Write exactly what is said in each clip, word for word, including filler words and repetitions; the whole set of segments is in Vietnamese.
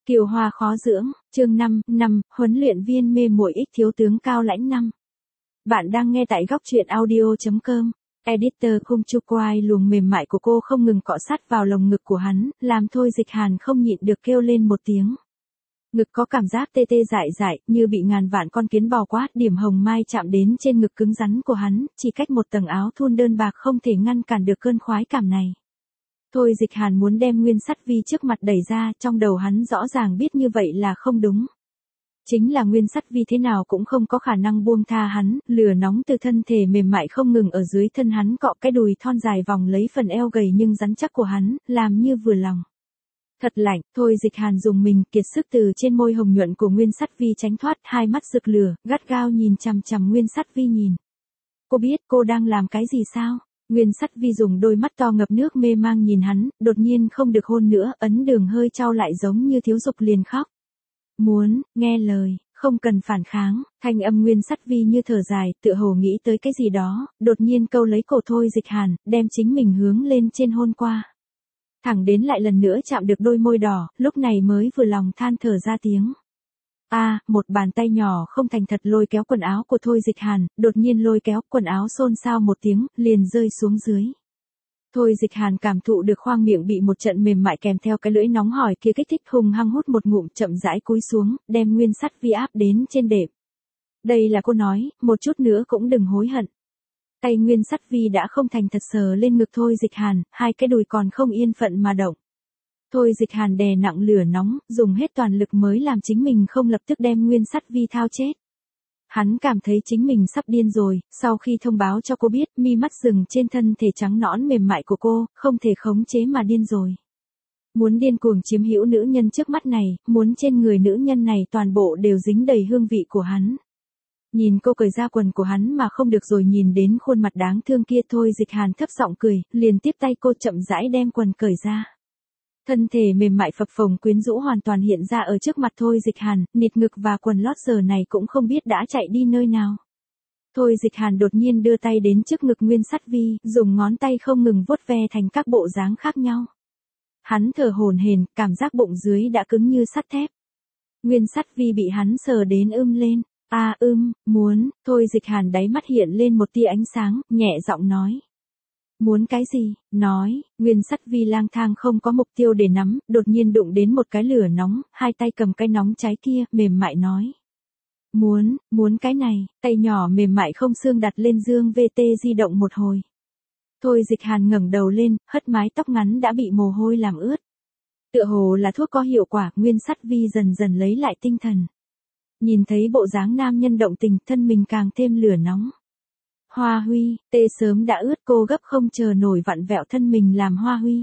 Kiều Hoa khó dưỡng, chương năm, năm, huấn luyện viên mê muội ích thiếu tướng Cao Lãnh năm. Bạn đang nghe tại góc truyện audio chấm com. Editor Khung Chu Quai luồng mềm mại của cô không ngừng cọ sát vào lồng ngực của hắn, làm Thôi Dịch Hàn không nhịn được kêu lên một tiếng. Ngực có cảm giác tê tê dại dại, như bị ngàn vạn con kiến bò quát, điểm hồng mai chạm đến trên ngực cứng rắn của hắn, chỉ cách một tầng áo thun đơn bạc không thể ngăn cản được cơn khoái cảm này. Thôi Dịch Hàn muốn đem Nguyên Sắt Vi trước mặt đẩy ra, trong đầu hắn rõ ràng biết như vậy là không đúng. Chính là Nguyên Sắt Vi thế nào cũng không có khả năng buông tha hắn, lửa nóng từ thân thể mềm mại không ngừng ở dưới thân hắn cọ cái đùi thon dài vòng lấy phần eo gầy nhưng rắn chắc của hắn, làm như vừa lòng. Thật lạnh, Thôi Dịch Hàn dùng mình kiệt sức từ trên môi hồng nhuận của Nguyên Sắt Vi tránh thoát, hai mắt rực lửa, gắt gao nhìn chằm chằm Nguyên Sắt Vi nhìn. Cô biết cô đang làm cái gì sao? Nguyên Sắt Vi dùng đôi mắt to ngập nước mê mang nhìn hắn, đột nhiên không được hôn nữa, ấn đường hơi trao lại giống như thiếu dục liền khóc. Muốn, nghe lời, không cần phản kháng, thanh âm Nguyên Sắt Vi như thở dài, tựa hồ nghĩ tới cái gì đó, đột nhiên câu lấy cổ Thôi Dịch Hàn, đem chính mình hướng lên trên hôn qua. Thẳng đến lại lần nữa chạm được đôi môi đỏ, lúc này mới vừa lòng than thở ra tiếng. A, à, một bàn tay nhỏ không thành thật lôi kéo quần áo của Thôi Dịch Hàn, đột nhiên lôi kéo, quần áo xôn xao một tiếng, liền rơi xuống dưới. Thôi Dịch Hàn cảm thụ được khoang miệng bị một trận mềm mại kèm theo cái lưỡi nóng hổi kia kích thích, hung hăng hút một ngụm, chậm rãi cúi xuống, đem Nguyên Sắt Vi áp đến trên đệm. Đây là cô nói, một chút nữa cũng đừng hối hận. Tay Nguyên Sắt Vi đã không thành thật sờ lên ngực Thôi Dịch Hàn, hai cái đùi còn không yên phận mà động. Thôi Dịch Hàn đè nặng lửa nóng, dùng hết toàn lực mới làm chính mình không lập tức đem Nguyên Sắt Vi thao chết. Hắn cảm thấy chính mình sắp điên rồi, sau khi thông báo cho cô biết, mi mắt dừng trên thân thể trắng nõn mềm mại của cô, không thể khống chế mà điên rồi. Muốn điên cuồng chiếm hữu nữ nhân trước mắt này, muốn trên người nữ nhân này toàn bộ đều dính đầy hương vị của hắn. Nhìn cô cởi ra quần của hắn mà không được rồi nhìn đến khuôn mặt đáng thương kia, Thôi Dịch Hàn thấp giọng cười, liền tiếp tay cô chậm rãi đem quần cởi ra. Thân thể mềm mại phập phồng quyến rũ hoàn toàn hiện ra ở trước mặt Thôi Dịch Hàn, nịt ngực và quần lót giờ này cũng không biết đã chạy đi nơi nào. Thôi Dịch Hàn đột nhiên đưa tay đến trước ngực Nguyên Sắt Vi, dùng ngón tay không ngừng vuốt ve thành các bộ dáng khác nhau. Hắn thở hổn hển, cảm giác bụng dưới đã cứng như sắt thép. Nguyên Sắt Vi bị hắn sờ đến ưm lên. A à, ưm, muốn, Thôi Dịch Hàn đáy mắt hiện lên một tia ánh sáng, nhẹ giọng nói. Muốn cái gì? Nói, Nguyên Sắt Vi lang thang không có mục tiêu để nắm, đột nhiên đụng đến một cái lửa nóng, hai tay cầm cái nóng cháy kia, mềm mại nói. Muốn, muốn cái này, tay nhỏ mềm mại không xương đặt lên dương vê tê di động một hồi. Thôi Dịch Hàn ngẩng đầu lên, hất mái tóc ngắn đã bị mồ hôi làm ướt. Tựa hồ là thuốc có hiệu quả, Nguyên Sắt Vi dần dần lấy lại tinh thần. Nhìn thấy bộ dáng nam nhân động tình, thân mình càng thêm lửa nóng. Hoa Huy, tê sớm đã ướt, cô gấp không chờ nổi vặn vẹo thân mình làm Hoa Huy.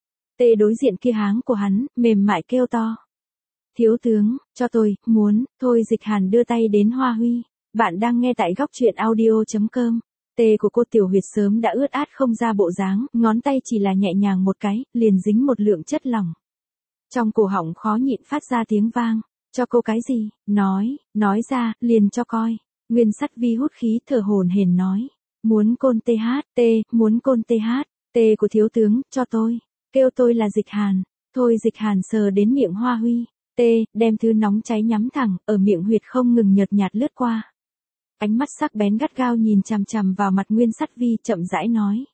Tê đối diện kia háng của hắn, mềm mại kêu to. Thiếu tướng, cho tôi, muốn, Thôi Dịch Hàn đưa tay đến Hoa Huy. Bạn đang nghe tại góc truyện audio chấm com. Tê của cô tiểu huyệt sớm đã ướt át không ra bộ dáng, ngón tay chỉ là nhẹ nhàng một cái, liền dính một lượng chất lỏng. Trong cổ họng khó nhịn phát ra tiếng vang. Cho cô cái gì? Nói, nói ra, liền cho coi. Nguyên Sắt Vi hút khí thở hổn hển nói. Muốn côn tê hát, tê, muốn côn tê hát, tê của thiếu tướng, cho tôi. Kêu tôi là Dịch Hàn. Thôi Dịch Hàn sờ đến miệng Hoa Huy. Tê, đem thứ nóng cháy nhắm thẳng, ở miệng huyệt không ngừng nhợt nhạt lướt qua. Ánh mắt sắc bén gắt gao nhìn chằm chằm vào mặt Nguyên Sắt Vi, chậm rãi nói.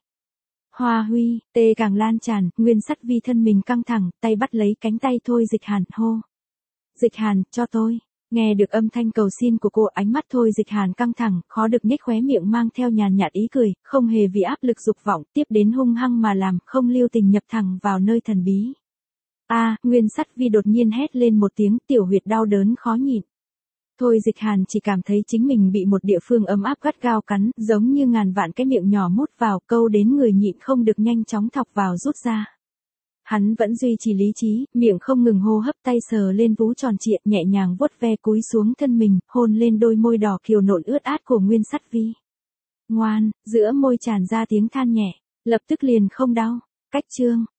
Hoa Huy, tê càng lan tràn, Nguyên Sắt Vi thân mình căng thẳng, tay bắt lấy cánh tay Thôi Dịch Hàn, hô. Dịch Hàn, cho tôi. Nghe được âm thanh cầu xin của cô, ánh mắt Thôi Dịch Hàn căng thẳng, khó được nhếch khóe miệng mang theo nhàn nhạt ý cười, không hề vì áp lực dục vọng, tiếp đến hung hăng mà làm, không lưu tình nhập thẳng vào nơi thần bí. A, à, Nguyên Sắt Vi đột nhiên hét lên một tiếng, tiểu huyệt đau đớn khó nhịn. Thôi Dịch Hàn chỉ cảm thấy chính mình bị một địa phương ấm áp gắt gao cắn, giống như ngàn vạn cái miệng nhỏ mút vào, câu đến người nhịn không được nhanh chóng thọc vào rút ra. Hắn vẫn duy trì lý trí, miệng không ngừng hô hấp, tay sờ lên vú tròn trịa, nhẹ nhàng vuốt ve cúi xuống thân mình, hôn lên đôi môi đỏ kiều nộn ướt át của Nguyên Sắt Vi. Ngoan, giữa môi tràn ra tiếng than nhẹ, lập tức liền không đau. Cách chương,